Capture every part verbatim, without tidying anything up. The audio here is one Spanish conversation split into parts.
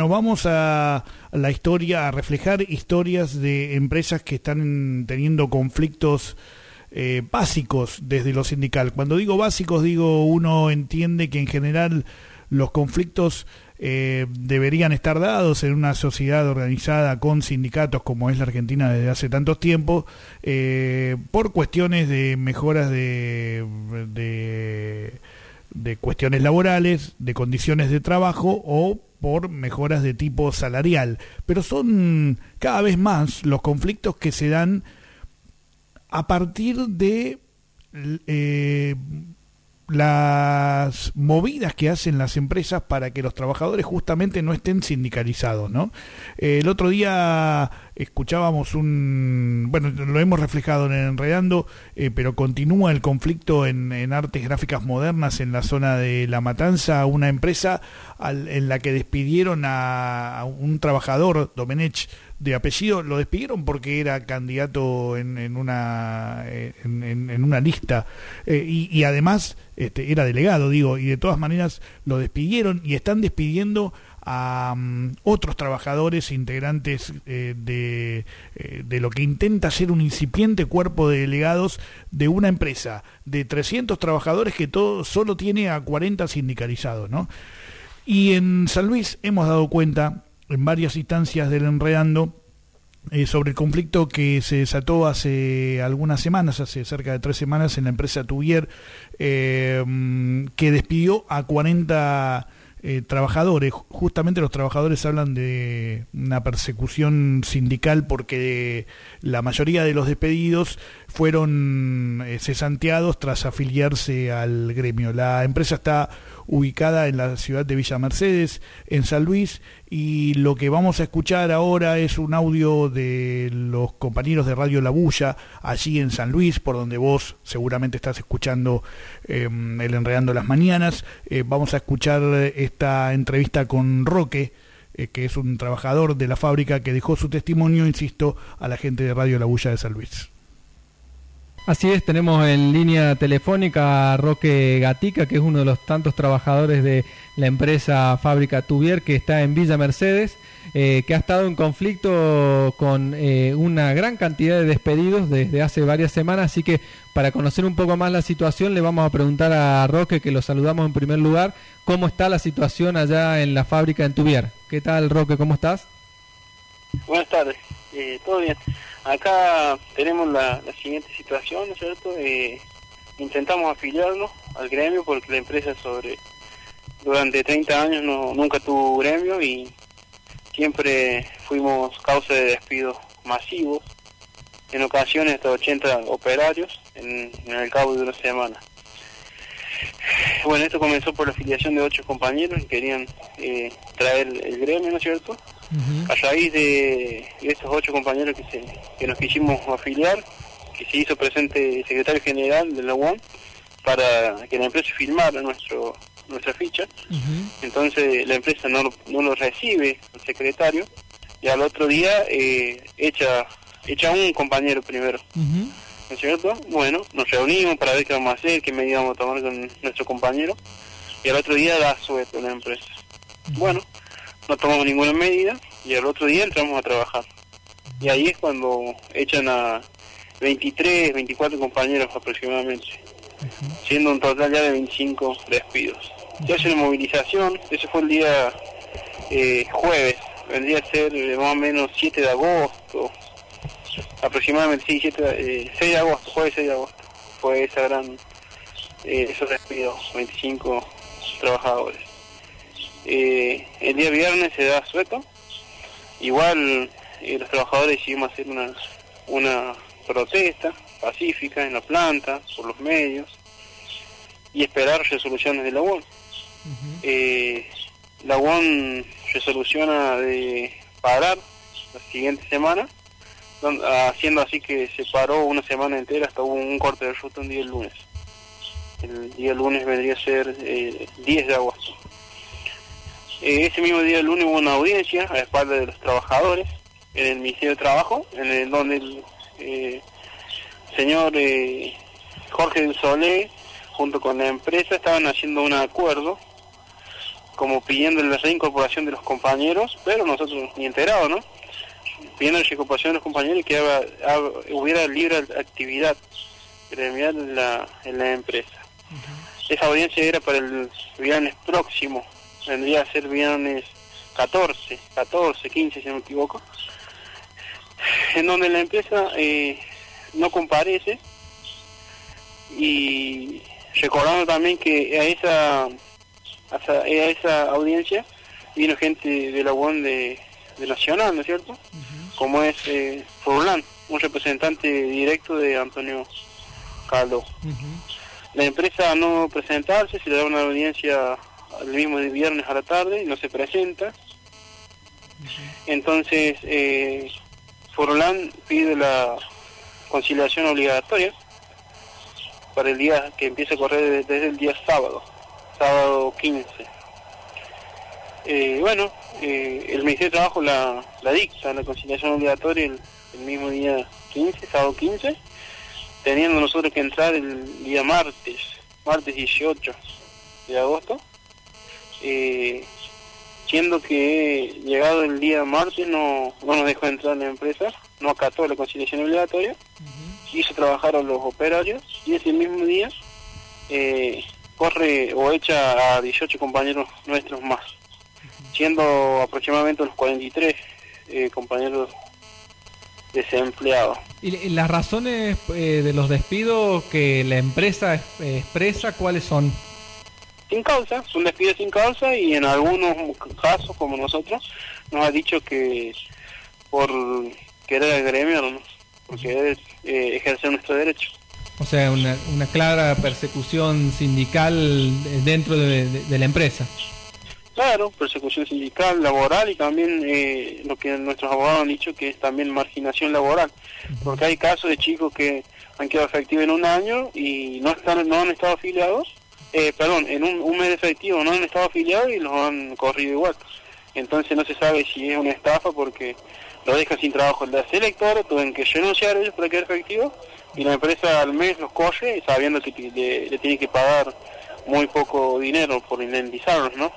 Bueno, vamos a la historia, a reflejar historias de empresas que están teniendo conflictos eh, básicos desde lo sindical. Cuando digo básicos, digo, uno entiende que en general los conflictos eh, deberían estar dados en una sociedad organizada con sindicatos como es la Argentina desde hace tantos tiempos, eh, por cuestiones de mejoras de, de, de cuestiones laborales, de condiciones de trabajo o por mejoras de tipo salarial. Pero son cada vez más los conflictos que se dan a partir de eh, las movidas que hacen las empresas para que los trabajadores justamente no estén sindicalizados, ¿no? Eh, el otro día escuchábamos un... Bueno, lo hemos reflejado en Enredando, eh, pero continúa el conflicto en, en Artes Gráficas Modernas en la zona de La Matanza, una empresa al, en la que despidieron a, a un trabajador, Domenech, de apellido, lo despidieron porque era candidato en, en una en, en, en una lista eh, y, y además este, era delegado, digo, y de todas maneras lo despidieron y están despidiendo a um, otros trabajadores integrantes eh, de, eh, de lo que intenta ser un incipiente cuerpo de delegados de una empresa de trescientos trabajadores que todo solo tiene a cuarenta sindicalizados, ¿no? Y en San Luis hemos dado cuenta en varias instancias del Enredando eh, sobre el conflicto que se desató hace algunas semanas, hace cerca de tres semanas en la empresa Tuvier, eh, que despidió a cuarenta eh, trabajadores. Justamente los trabajadores hablan de una persecución sindical porque la mayoría de los despedidos fueron eh, cesanteados tras afiliarse al gremio. La empresa está ubicada en la ciudad de Villa Mercedes, en San Luis, y lo que vamos a escuchar ahora es un audio de los compañeros de Radio La Bulla, allí en San Luis, por donde vos seguramente estás escuchando eh, el Enredando las Mañanas. Eh, vamos a escuchar esta entrevista con Roque, eh, que es un trabajador de la fábrica que dejó su testimonio, insisto, a la gente de Radio La Bulla de San Luis. Así es, tenemos en línea telefónica a Roque Gatica, que es uno de los tantos trabajadores de la empresa Fábrica Tuvier, que está en Villa Mercedes, eh, que ha estado en conflicto con eh, una gran cantidad de despedidos desde hace varias semanas, así que para conocer un poco más la situación le vamos a preguntar a Roque, que lo saludamos en primer lugar, cómo está la situación allá en la fábrica en Tuvier. ¿Qué tal, Roque? ¿Cómo estás? Buenas tardes, eh, todo bien. Acá tenemos la, la siguiente situación, ¿no es cierto? Eh, intentamos afiliarnos al gremio porque la empresa sobre durante treinta años no, nunca tuvo gremio y siempre fuimos causa de despidos masivos, en ocasiones hasta ochenta operarios en, en el cabo de una semana. Bueno, esto comenzó por la afiliación de ocho compañeros que querían eh, traer el, el gremio, ¿no es cierto? Uh-huh. A raíz de, de estos ocho compañeros que, se, que nos quisimos afiliar, que se hizo presente el secretario general de la U O M para que la empresa firmara nuestro nuestra ficha. Uh-huh. Entonces la empresa no, no lo recibe el secretario y al otro día eh, echa, echa un compañero primero. Uh-huh. ¿No es cierto? Bueno, nos reunimos para ver qué vamos a hacer, qué medidas vamos a tomar con nuestro compañero, y al otro día da suelto la empresa. Uh-huh. Bueno, no tomamos ninguna medida, y al otro día entramos a trabajar. Y ahí es cuando echan a veintitrés, veinticuatro compañeros aproximadamente, uh-huh. siendo un total ya de veinticinco despidos. Uh-huh. Se hace una movilización, ese fue el día eh, jueves, vendría a ser eh, más o menos siete de agosto, aproximadamente sí, siete, eh, seis de agosto, jueves seis de agosto, fue esa gran, eh, esos despidos, veinticinco trabajadores. Eh, el día viernes se da suelto, igual eh, los trabajadores decidimos hacer una, una protesta pacífica en la planta, por los medios, y esperar resoluciones de la U O M. Uh-huh. eh, la U O M resoluciona de parar la siguiente semana, haciendo así que se paró una semana entera, hasta hubo un corte de ruta un día el lunes. El día lunes vendría a ser eh, diez de agosto. Eh, ese mismo día el lunes hubo una audiencia a espaldas de los trabajadores en el Ministerio de Trabajo, en el donde el eh, señor eh, Jorge del Solé junto con la empresa estaban haciendo un acuerdo como pidiendo la reincorporación de los compañeros, pero nosotros ni enterados, ¿no? Pidiendo la reincorporación de los compañeros y que haga, haga, hubiera libre actividad gremial en la, en la empresa. Uh-huh. Esa audiencia era para el viernes próximo, vendría a ser viernes catorce, catorce, quince si no me equivoco, en donde la empresa eh, no comparece, y recordando también que a esa a esa, a esa audiencia vino gente de la U O N de, de Nacional, ¿no es cierto? Uh-huh. Como es eh, Forlán, un representante directo de Antonio Caló. Uh-huh. La empresa no presentarse, se le da una audiencia el mismo viernes a la tarde y no se presenta. Uh-huh. Entonces eh, Forlán pide la conciliación obligatoria para el día que empieza a correr desde, desde el día sábado, sábado quince. Eh, bueno, eh, el Ministerio de Trabajo la, la dicta, la conciliación obligatoria el, el mismo día quince, sábado quince, teniendo nosotros que entrar el día martes, martes dieciocho de agosto, eh, siendo que llegado el día martes no, no nos dejó entrar en la empresa, no acató la conciliación obligatoria, uh-huh. hizo trabajar a los operarios y ese mismo día eh, corre o echa a dieciocho compañeros nuestros más, uh-huh. siendo aproximadamente los cuarenta y tres eh, compañeros desempleados. ¿Y las razones eh, de los despidos que la empresa eh, expresa, cuáles son? Sin causa, son despidos sin causa, y en algunos casos, como nosotros, nos ha dicho que por querer al gremio, ¿no? por querer eh, ejercer nuestro derecho. O sea, una, una clara persecución sindical dentro de, de, de la empresa. Claro, persecución sindical, laboral, y también eh, lo que nuestros abogados han dicho, que es también marginación laboral, porque hay casos de chicos que han quedado efectivos en un año y no están no han estado afiliados, eh, perdón, en un, un mes de efectivo no han estado afiliados y los han corrido igual. Entonces no se sabe si es una estafa, porque lo dejan sin trabajo el de la selectora, tuvieron que renunciar ellos para quedar efectivos, y la empresa al mes los corre sabiendo que le, le tiene que pagar muy poco dinero por indemnizarlos, ¿no?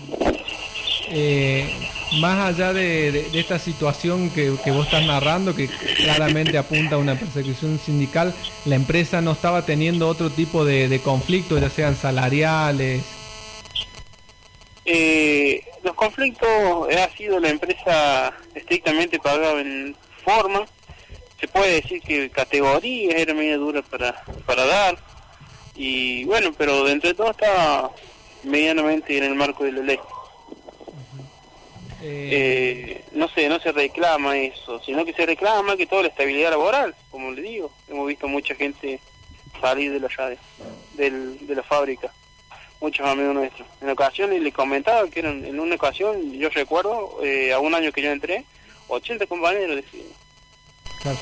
Eh, más allá de, de, de esta situación que, que vos estás narrando, que claramente apunta a una persecución sindical, ¿la empresa no estaba teniendo otro tipo de, de conflictos, ya sean salariales? Eh, los conflictos ha sido la empresa estrictamente pagada en forma, se puede decir que categorías era media dura para, para dar, y bueno, pero dentro de todo está medianamente en el marco de la ley. Eh... Eh, no sé, no se reclama eso, sino que se reclama que toda la estabilidad laboral, como le digo. Hemos visto mucha gente salir de la radio, del, de la fábrica, muchos amigos nuestros. En ocasiones les comentaba que eran, en una ocasión, yo recuerdo, eh, a un año que yo entré, ochenta compañeros decían. Claro.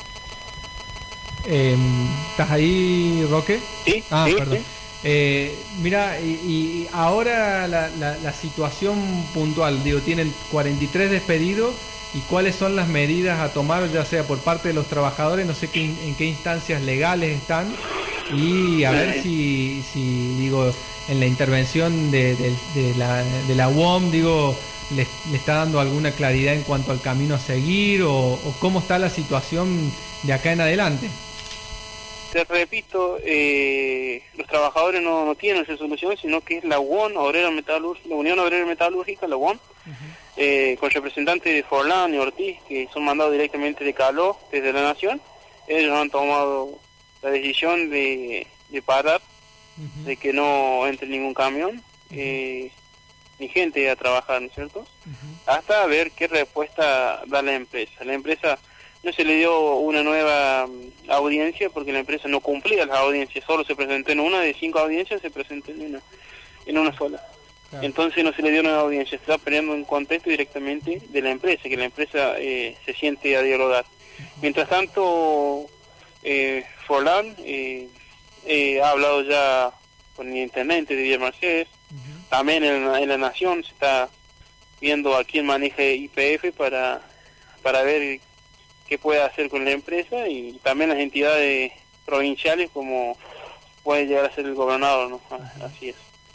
Eh, ¿Estás ahí, Roque? Sí, ah, sí, perdón. sí. Eh, mira, y, y ahora la, la, la situación puntual, digo, tienen cuarenta y tres despedidos, y cuáles son las medidas a tomar, ya sea por parte de los trabajadores, no sé qué, en qué instancias legales están, y a ver si, si digo, en la intervención de, de, de, la, de la U O M, digo, le, le está dando alguna claridad en cuanto al camino a seguir, o, o cómo está la situación de acá en adelante. Te repito, eh, los trabajadores no, no tienen esa solución, sino que es la U O N, Obrera Metalúrgica, la Unión Obrera Metalúrgica, la U O N, uh-huh. eh, con representantes de Forlán y Ortiz, que son mandados directamente de Caló, desde la Nación. Ellos han tomado la decisión de, de parar, uh-huh. de que no entre ningún camión, uh-huh. eh, ni gente a trabajar, ¿no es cierto? Uh-huh. Hasta ver qué respuesta da la empresa. La empresa no se le dio una nueva um, audiencia porque la empresa no cumplía las audiencias, solo se presentó en una de cinco audiencias, se presentó en una, en una sola. Claro. Entonces no se le dio una audiencia, se está poniendo en contexto directamente de la empresa, que la empresa eh, se siente a dialogar. Uh-huh. Mientras tanto, eh, Forlán eh, eh, ha hablado ya con el intendente de Villa Mercedes, uh-huh. también en, en la Nación se está viendo a quién maneja I P F para, para ver qué puede hacer con la empresa, y también las entidades provinciales como puede llegar a ser el gobernador, ¿no? Así es.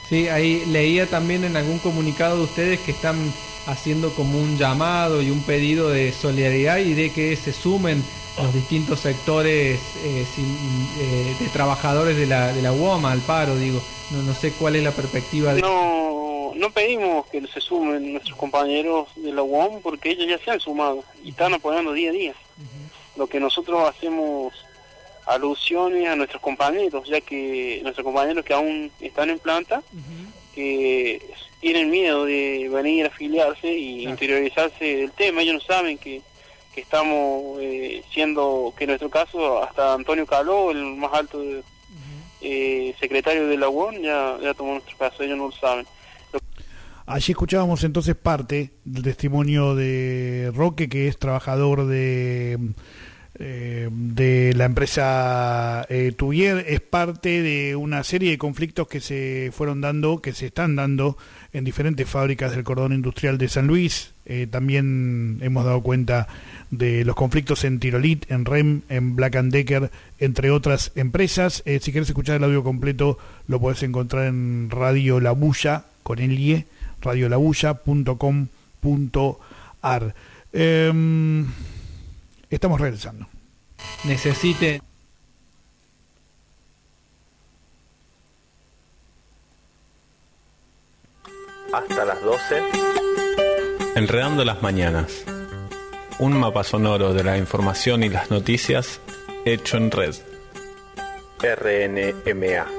Sí, ahí leía también en algún comunicado de ustedes que están haciendo como un llamado y un pedido de solidaridad y de que se sumen los distintos sectores eh, sin, eh, de trabajadores de la de la U O M al paro, digo. No, no sé cuál es la perspectiva de... No, no pedimos que se sumen nuestros compañeros de la U O M porque ellos ya se han sumado y están apoyando día a día. Uh-huh. Lo que nosotros hacemos alusiones a nuestros compañeros, ya que nuestros compañeros que aún están en planta, uh-huh. que tienen miedo de venir a afiliarse y claro. interiorizarse del tema. Ellos no saben que, que estamos eh, siendo, que en nuestro caso hasta Antonio Caló, el más alto de, uh-huh. eh, secretario de la U O M, ya, ya tomó nuestro caso, ellos no lo saben. Lo... Allí escuchábamos entonces parte del testimonio de Roque, que es trabajador de... Eh, de la empresa eh, Tuvier, es parte de una serie de conflictos que se fueron dando, que se están dando en diferentes fábricas del cordón industrial de San Luis. Eh, también hemos dado cuenta de los conflictos en Tirolit, en Rem, en Black and Decker, entre otras empresas. Eh, si quieres escuchar el audio completo, lo podés encontrar en Radio La Bulla, con el I E, radio la bulla punto com punto a r. Eh, Estamos regresando. Necesite. Hasta las doce. Enredando las mañanas. Un mapa sonoro de la información y las noticias hecho en red. R N M A.